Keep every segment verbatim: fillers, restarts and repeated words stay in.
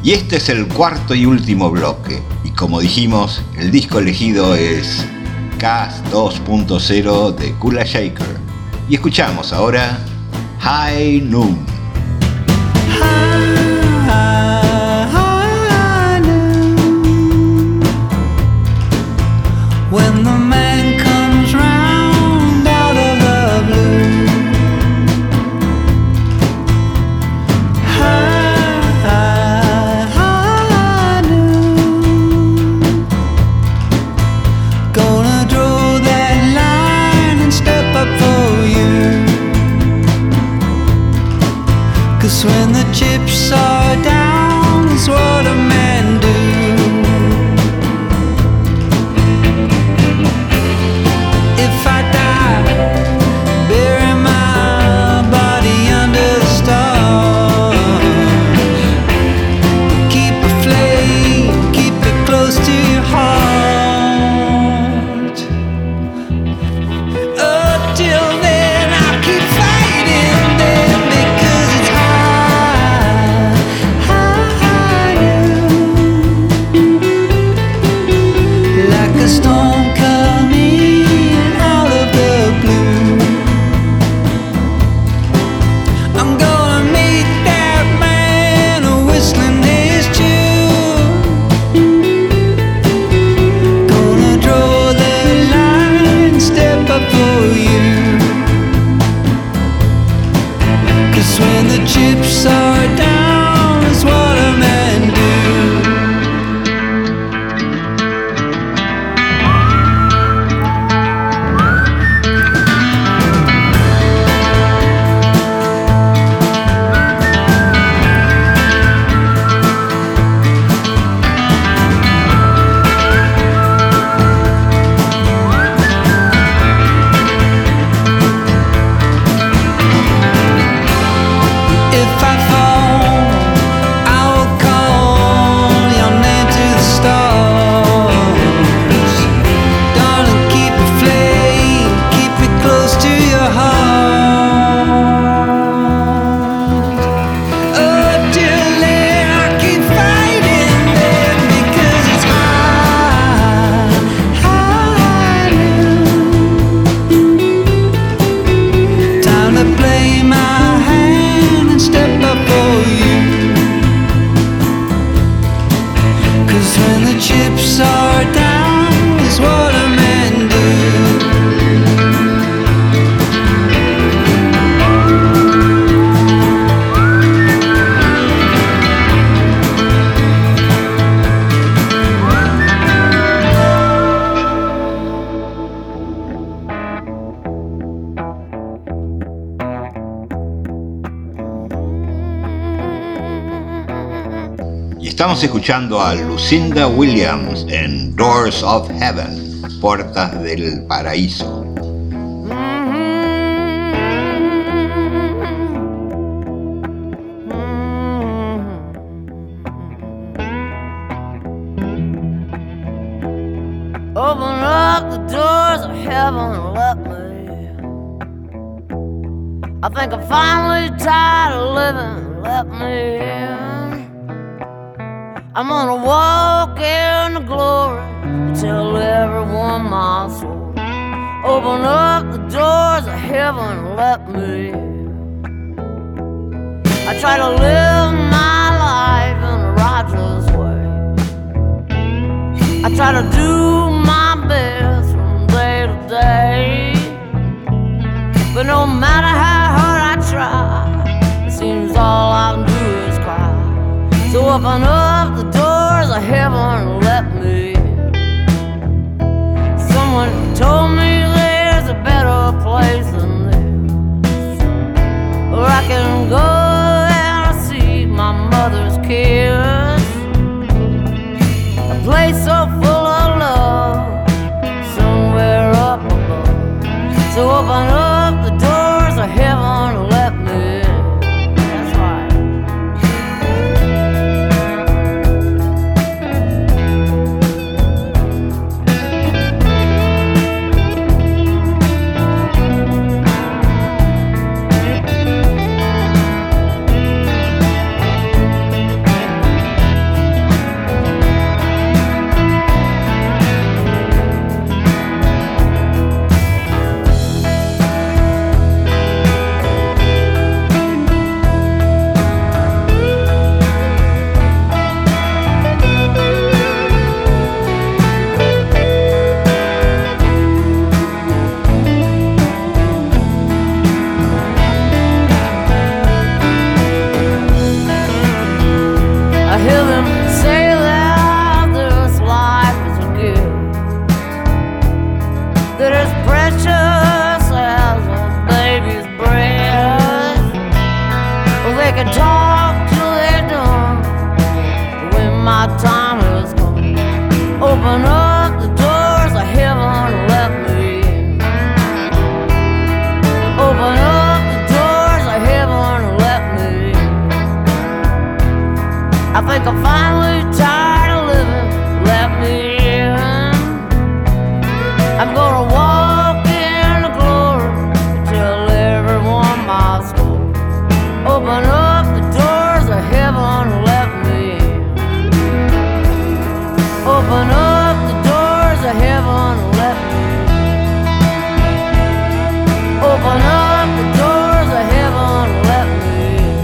Y este es el cuarto y último bloque. Y como dijimos, el disco elegido es Cast dos punto cero de Kula Shaker. Y escuchamos ahora High Noon. When the man comes round out of the blue, high, high, high noon, gonna draw that line and step up for you. 'Cause when the chips are down, it's what a man do. If I die, bury my body under the stars. Keep a flame, keep it close to your heart. Until then, I'll keep fighting them because it's high, high noon. Like a storm coming out of the blue, I'm gonna meet that man whistling his tune. Gonna draw the line, step up for you. 'Cause when the chips are down, it's what a man do. If I fall, I will call your name to the stars. Darling, keep a flame, keep it close to your heart. Until then, I keep fighting them because it's high, high noon. Time to play my hand and step up for you. 'Cause when the chips are down, is what a man do. Y estamos escuchando a Lucinda Williams en Doors of Heaven, Puertas del Paraíso. Open up the doors of heaven and let me. I think I'm finally tired of living. Let me in. I'm gonna walk in the glory and tell everyone my soul. Open up the doors of heaven and let me in. I try to live my life in a righteous way. I try to do my best from day to day. But no matter how hard I try, it seems all I can do is cry. So open up the doors of heaven and let me in. Someone told me there's a better place than this, where I can go and see my mother's kiss. A place so full of love, somewhere up above. So open up the doors of heaven and let me in. That's right. They can talk till they're done. When my time has come, open up the doors of heaven and let me in. Open up the doors of heaven and let me in. I think I'm finally tired of living. Let me in. I'm gonna walk in the glory, tell everyone my story. Open up the doors of heaven and let me in. Open up the doors of heaven and let me in. Open up the doors of heaven and let me in.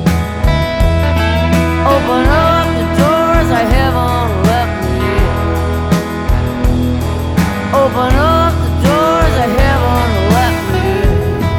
Open up the doors of heaven and let me in. Open up the doors of heaven and let me in.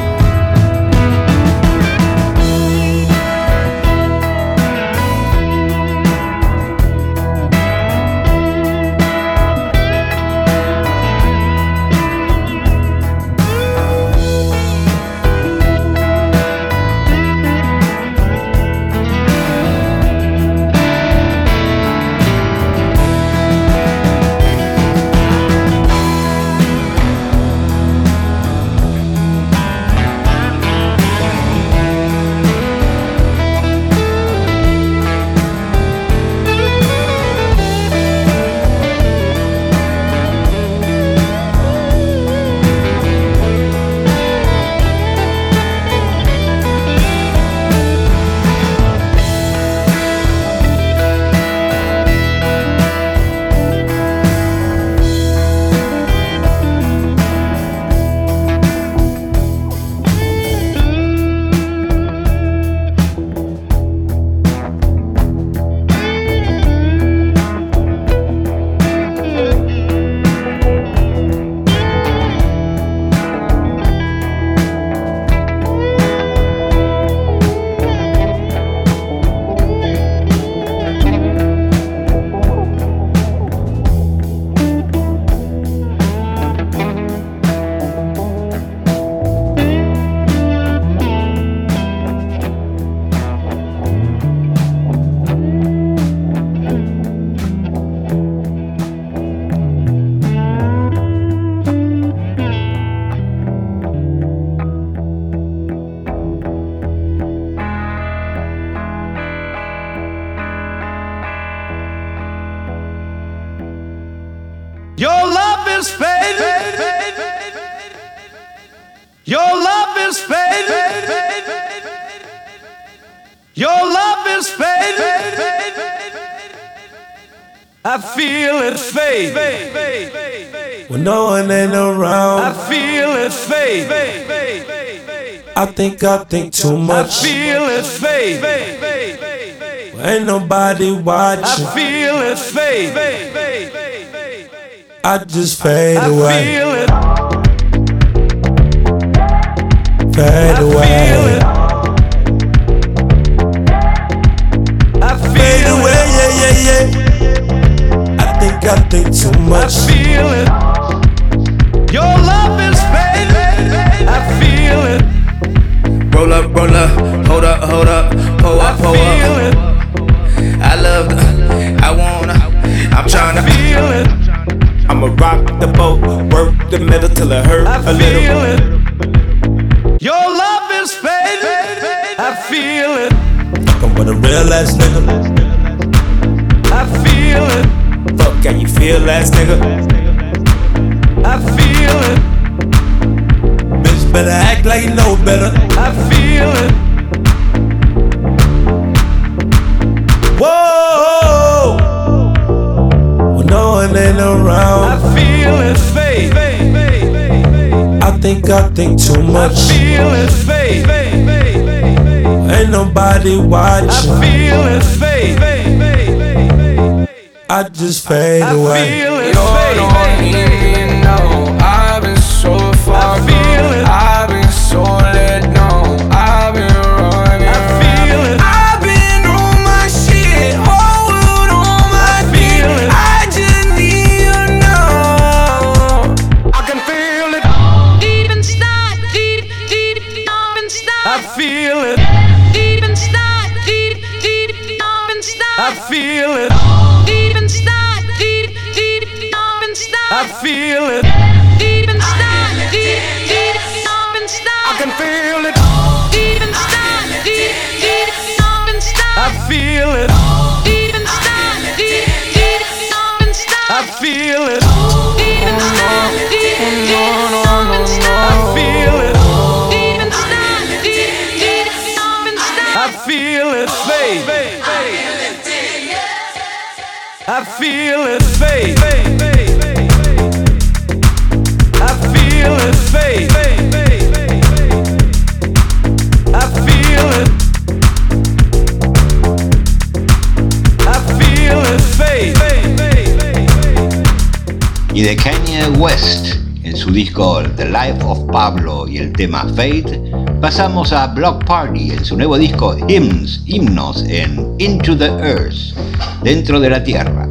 Your love is fading. Your love is fading. Your love is fading. I feel it fade. When no one ain't around, I feel it fade. I think I think too I much. feel it fade. Ain't nobody I watching. feel it fade. I just fade I away, feel it. fade I feel away, it. I fade feel away, it. yeah, yeah, yeah. I think I think too I much. feel it. Your love is fading. I feel it. Roll up, roll up, hold up, hold up, pull I up, pull feel up. it. I love the, I wanna, I'm I tryna. feel it. I'ma rock the boat, work the middle till it hurt I a feel little. it. Your love is fading. I feel it. Fuckin' with a real ass nigga. I feel it. Fuck how you feel, ass nigga. I feel it. Bitch better act like you know better. I feel it. Whoa, when no one ain't I around, feel it fade. I think I think too I much. feel it fade. Ain't nobody I watching. feel it fade. I just fade I away. feel it You don't fade. even know I've been so far I feel it. I've been so let down. I've been running. I feel it. I've been on my shit. Whole world on my feel dick. it. I just need you now. I can feel it. Deep inside, deep, deep, deep inside. I feel it. Deep inside. I feel it. Deep inside, deep, deep, deep inside. I feel it. Deep inside, deep, deep, deep inside. I can feel it. Deep inside, deep, deep, deep inside. I feel it. Deep inside, deep, deep, deep inside. I feel it. Deep inside, deep, deep, deep inside. I feel it. Deep inside, deep, deep, deep inside. I feel it fade. I feel it fade. I feel it fade. I feel it. I feel it fade. Y de Kanye West, en su disco The Life of Pablo y el tema Fate, pasamos a Block Party en su nuevo disco Hymns, Himnos en Into the Earth, Dentro de la Tierra.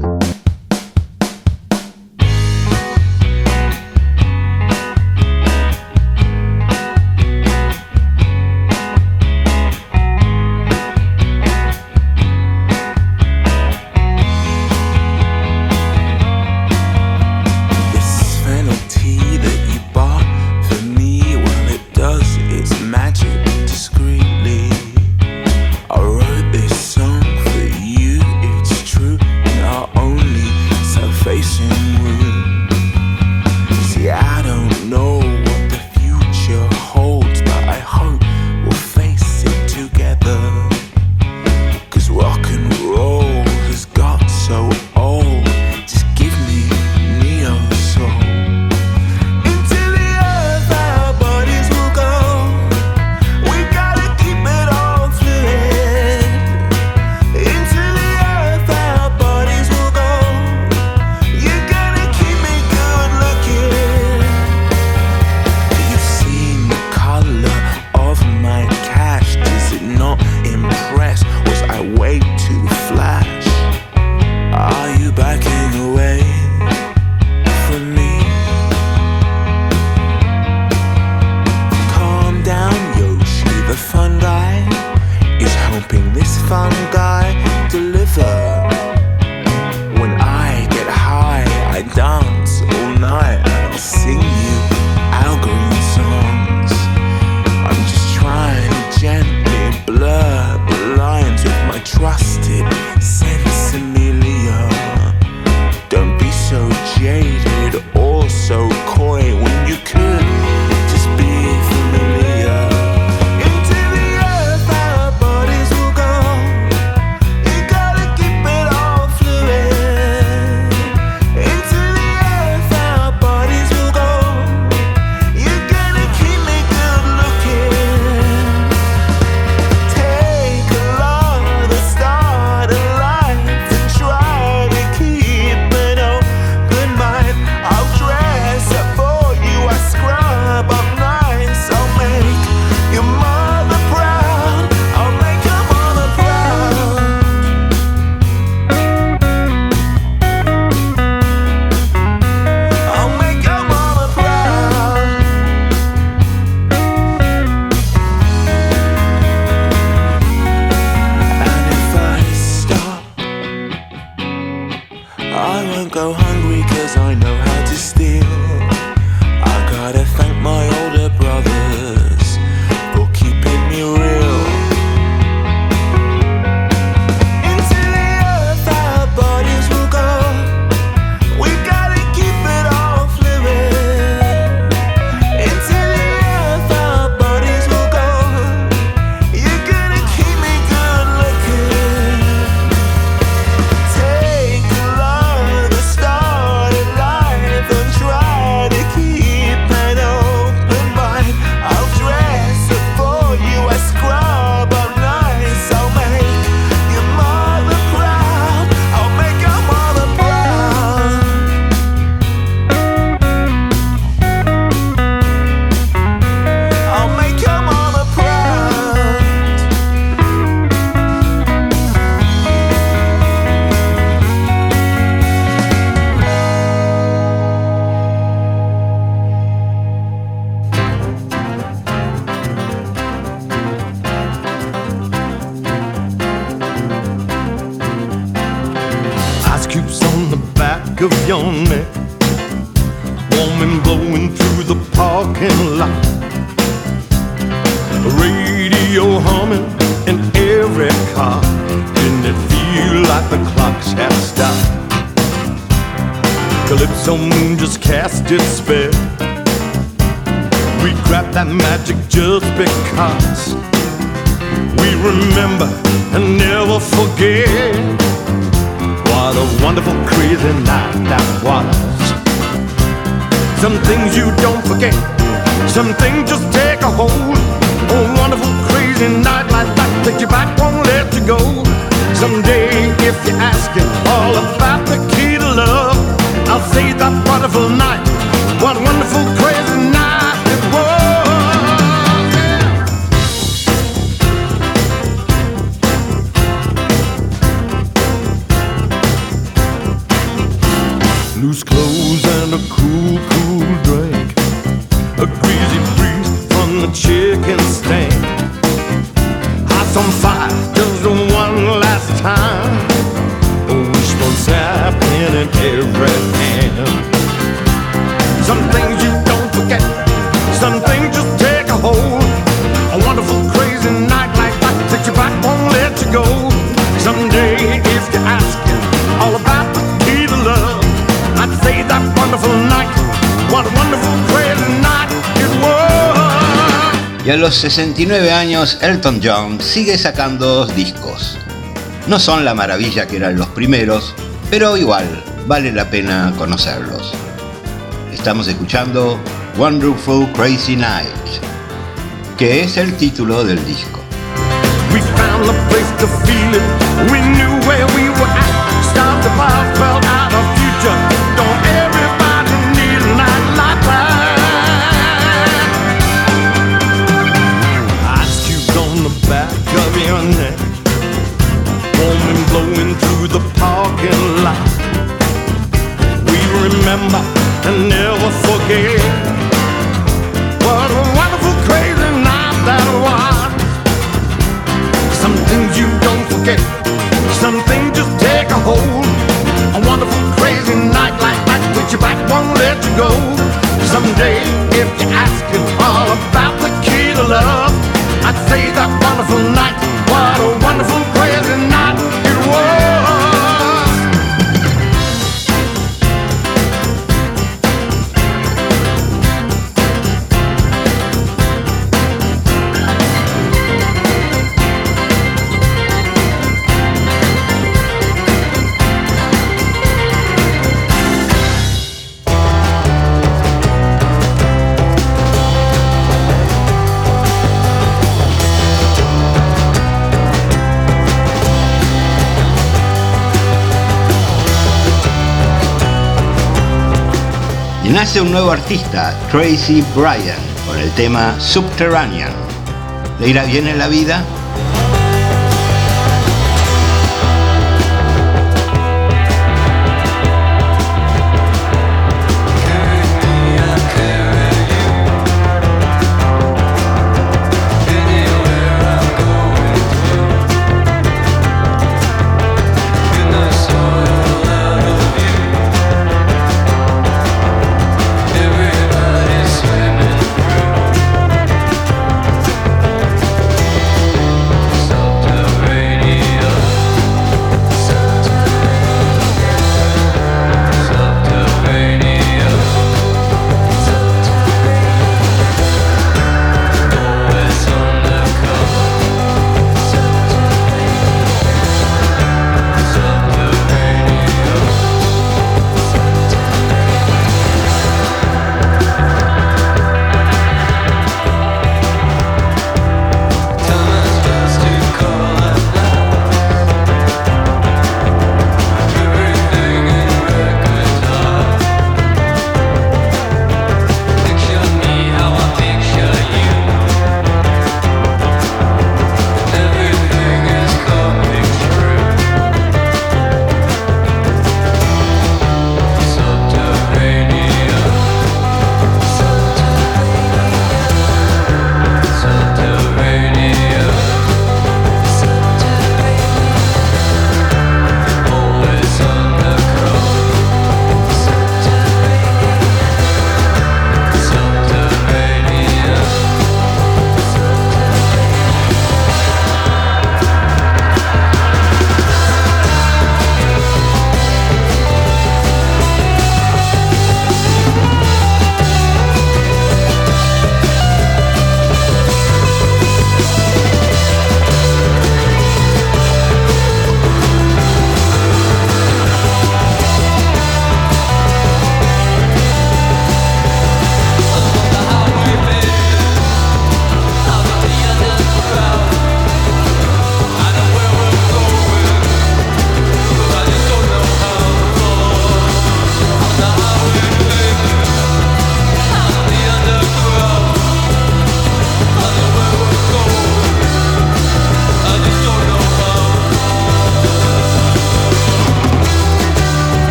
Take love, the started light. back of your neck, warm and blowing through the parking lot. Radio humming in every car. Didn't it feel like the clocks had stopped? Calypso moon just cast its spell. We grabbed that magic just because we remember and never forget. What a wonderful, crazy night that was. Some things you don't forget, some things just take a hold. A wonderful, crazy night like that, take you back, won't let you go. Someday, if you're asking all about the key to love, I'll say that wonderful night, what a wonderful, crazy night it was. Yeah. Loose clothes and a cool, cool drink, a greasy breeze from the chicken stand. House on fire, just one last time. Wishbones happening in every hand. Some things you don't forget, some things just take a hold. A wonderful, crazy night like that, takes you back, won't let you go. Someday, if you're asking all about the key to love, I'd say that wonderful night, what a wonderful, crazy night it was. Y a los sesenta y nueve años, Elton John sigue sacando discos. No son la maravilla que eran los primeros, pero igual vale la pena conocerlos. Estamos escuchando Wonderful Crazy Night, que es el título del disco. We found a place to feel it, we knew where we were at. Stopped the past, felt out of future. Don't everybody need a night like that? Ice cubes on the back of your neck, warm and blowing through the parking lot. We remember and never forget. What a wonderful, crazy night that was. Some things you don't forget, some things just take a hold. A wonderful, crazy night like that, takes you back, won't let you go. Someday, if you're asking all about the key to love, I'd say that wonderful night, what a wonderful, crazy night it was. Y nace un nuevo artista, Tracy Bryan, con el tema Subterranean. ¿Le irá bien en la vida?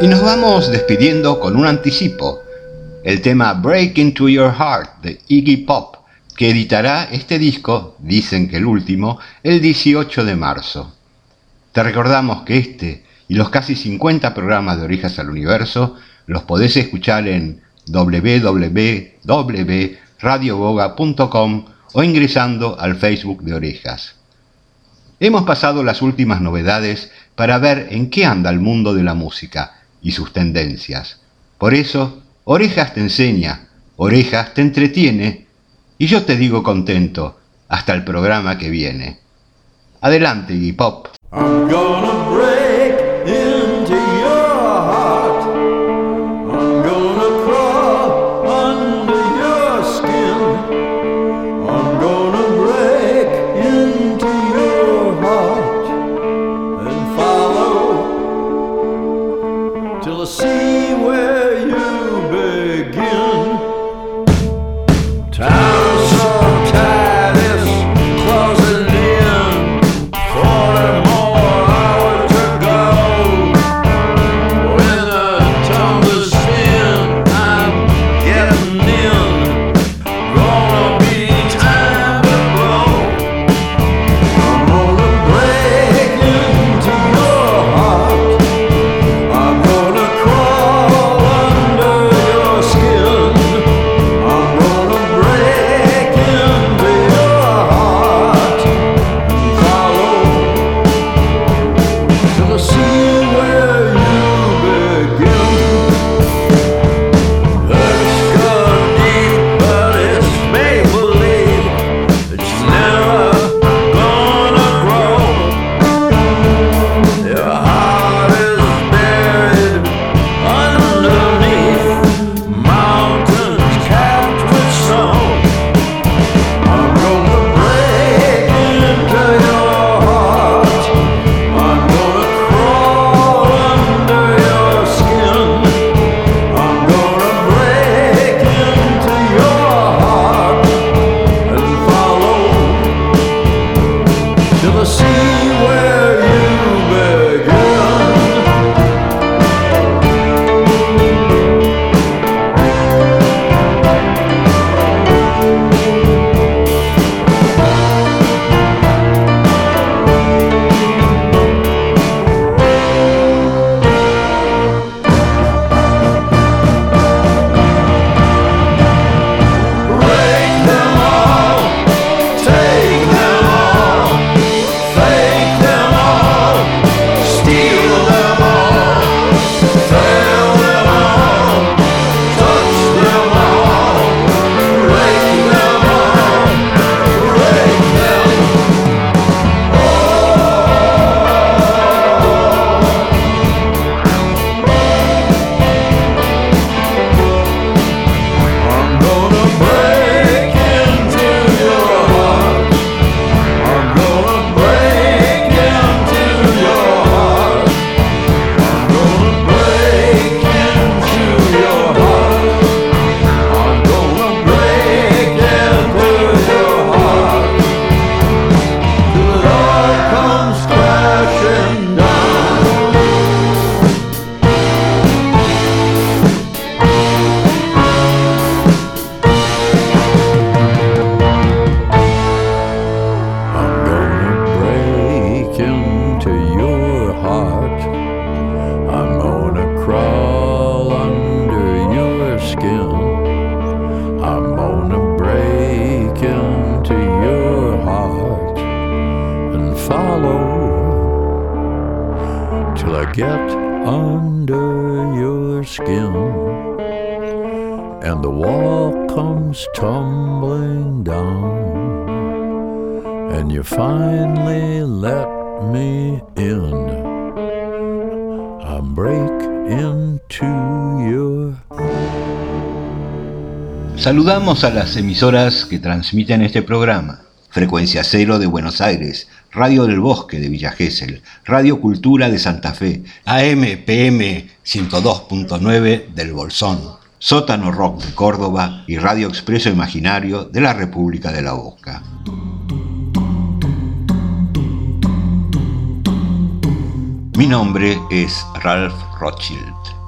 Y nos vamos despidiendo con un anticipo, el tema Break Into Your Heart de Iggy Pop, que editará este disco, dicen que el último, el dieciocho de marzo. Te recordamos que este y los casi cincuenta programas de Orejas al Universo los podés escuchar en doble u doble u doble u punto radio boga punto com o ingresando al Facebook de Orejas. Hemos pasado las últimas novedades para ver en qué anda el mundo de la música y sus tendencias. Por eso, Orejas te enseña, Orejas te entretiene y yo te digo contento hasta el programa que viene. Adelante, Iggy Pop. I'm gonna break into your heart. I'm gonna crawl under your skin. I'm gonna break into your heart and follow till I see where you begin. Time so tight, it's closing in. Forty more hours to go. When the tumbles spin, I'm getting in. Gonna be time to blow. I'm gonna break into your heart. I'm gonna crawl under your skin. I'm gonna break into your heart and follow till I see where you begin. It's gone deep, but it's make-believe. It's never gonna grow. Your heart is buried underneath mountains capped with snow. I'm gonna break into your heart. I'm gonna crawl under your skin. I'm gonna break into your heart and follow till I see where you begin. Break them all, take them all, fake them all, steal them all, fail them all, touch them all, break them all, break them I'm gonna break into your heart. I'm gonna break into your heart. I'm gonna break into your heart. I'm gonna break into your heart till it all comes crashing down. I'm gonna break into your heart. I'm gonna crawl under your skin. I'm gonna break into your heart and follow till I get under your skin. And the wall comes tumbling down. And you finally let me in. I break into your. Saludamos a las emisoras que transmiten este programa. Frecuencia Cero de Buenos Aires, Radio del Bosque de Villa Gesell, Radio Cultura de Santa Fe, A M P M ciento dos punto nueve del Bolsón, Sótano Rock de Córdoba y Radio Expreso Imaginario de la República de la Boca. Mi nombre es Ralph Rothschild.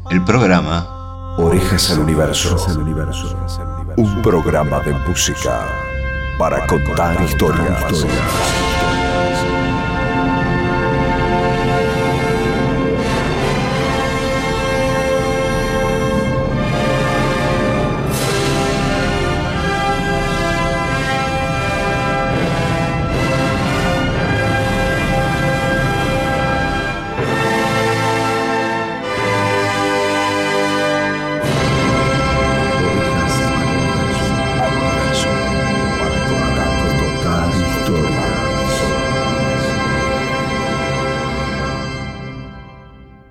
el programa Orejas al Universo. Un programa de música para contar historias.